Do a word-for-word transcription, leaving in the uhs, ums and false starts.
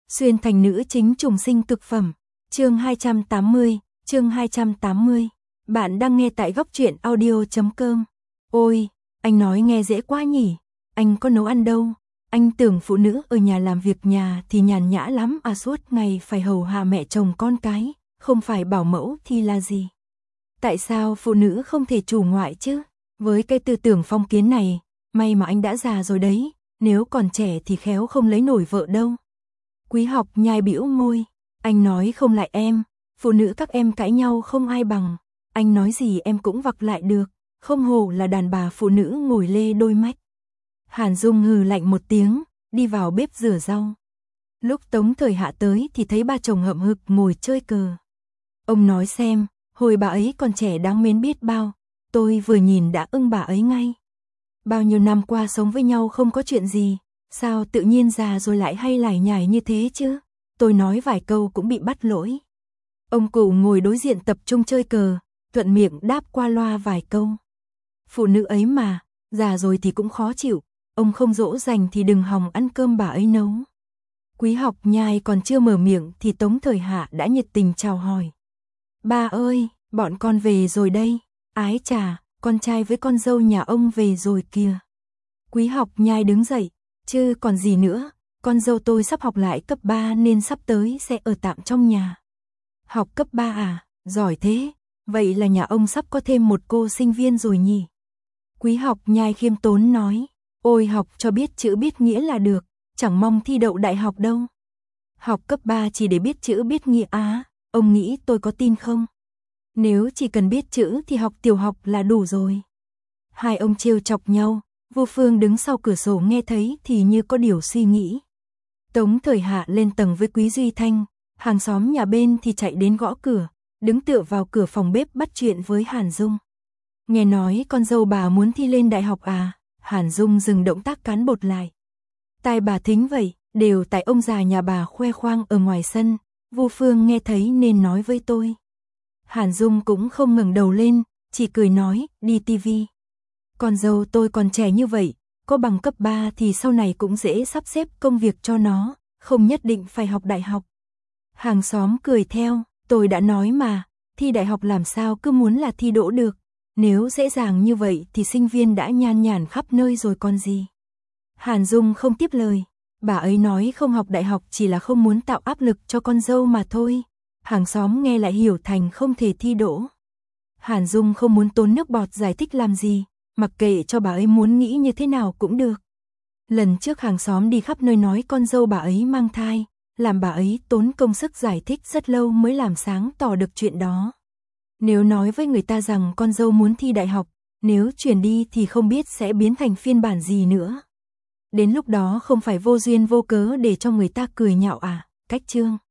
Xuyên thành nữ chính trùng sinh cực phẩm. Chương hai trăm tám mươi, chương hai trăm tám mươi. Bạn đang nghe tại góc truyện audio chấm com. Ôi, anh nói nghe dễ quá nhỉ. Anh có nấu ăn đâu. Anh tưởng phụ nữ ở nhà làm việc nhà thì nhàn nhã lắm à, suốt ngày phải hầu hạ mẹ chồng con cái, không phải bảo mẫu thì là gì. Tại sao phụ nữ không thể chủ ngoại chứ? Với cái tư tưởng phong kiến này, may mà anh đã già rồi đấy, nếu còn trẻ thì khéo không lấy nổi vợ đâu. Quý Học nhai bĩu môi, anh nói không lại em, phụ nữ các em cãi nhau không ai bằng, anh nói gì em cũng vặc lại được, không hổ là đàn bà phụ nữ ngồi lê đôi mách. Hàn Dung hừ lạnh một tiếng, đi vào bếp rửa rau. Lúc Tống Thời Hạ tới thì thấy ba chồng hậm hực ngồi chơi cờ. Ông nói xem, hồi bà ấy còn trẻ đáng mến biết bao, tôi vừa nhìn đã ưng bà ấy ngay. Bao nhiêu năm qua sống với nhau không có chuyện gì, sao tự nhiên già rồi lại hay lải nhải như thế chứ? Tôi nói vài câu cũng bị bắt lỗi. Ông cụ ngồi đối diện tập trung chơi cờ, thuận miệng đáp qua loa vài câu. Phụ nữ ấy mà, già rồi thì cũng khó chịu, ông không dỗ dành thì đừng hòng ăn cơm bà ấy nấu. Quý Học nhai còn chưa mở miệng thì Tống Thời Hạ đã nhiệt tình chào hỏi. Ba ơi, bọn con về rồi đây. Ái chà, con trai với con dâu nhà ông về rồi kìa. Quý Học nhai đứng dậy, chứ còn gì nữa, con dâu tôi sắp học lại cấp ba nên sắp tới sẽ ở tạm trong nhà. Học cấp ba à, giỏi thế, vậy là nhà ông sắp có thêm một cô sinh viên rồi nhỉ? Quý Học nhai khiêm tốn nói, ôi học cho biết chữ biết nghĩa là được, chẳng mong thi đậu đại học đâu. Học cấp ba chỉ để biết chữ biết nghĩa á, ông nghĩ tôi có tin không? Nếu chỉ cần biết chữ thì học tiểu học là đủ rồi. Hai ông trêu chọc nhau, Vô Phương đứng sau cửa sổ nghe thấy thì như có điều suy nghĩ. Tống Thời Hạ lên tầng với Quý Duy Thanh, hàng xóm nhà bên thì chạy đến gõ cửa, đứng tựa vào cửa phòng bếp bắt chuyện với Hàn Dung. Nghe nói con dâu bà muốn thi lên đại học à? Hàn Dung dừng động tác cán bột lại. Tai bà thính vậy, đều tại ông già nhà bà khoe khoang ở ngoài sân, Vô Phương nghe thấy nên nói với tôi. Hàn Dung cũng không ngẩng đầu lên, chỉ cười nói, đi tivi. Con dâu tôi còn trẻ như vậy, có bằng cấp ba thì sau này cũng dễ sắp xếp công việc cho nó, không nhất định phải học đại học. Hàng xóm cười theo, tôi đã nói mà, thi đại học làm sao cứ muốn là thi đỗ được, nếu dễ dàng như vậy thì sinh viên đã nhan nhản khắp nơi rồi còn gì. Hàn Dung không tiếp lời, bà ấy nói không học đại học chỉ là không muốn tạo áp lực cho con dâu mà thôi. Hàng xóm nghe lại hiểu thành không thể thi đỗ. Hàn Dung không muốn tốn nước bọt giải thích làm gì, mặc kệ cho bà ấy muốn nghĩ như thế nào cũng được. Lần trước hàng xóm đi khắp nơi nói con dâu bà ấy mang thai, làm bà ấy tốn công sức giải thích rất lâu mới làm sáng tỏ được chuyện đó. Nếu nói với người ta rằng con dâu muốn thi đại học, nếu chuyển đi thì không biết sẽ biến thành phiên bản gì nữa. Đến lúc đó không phải vô duyên vô cớ để cho người ta cười nhạo à, cách chương.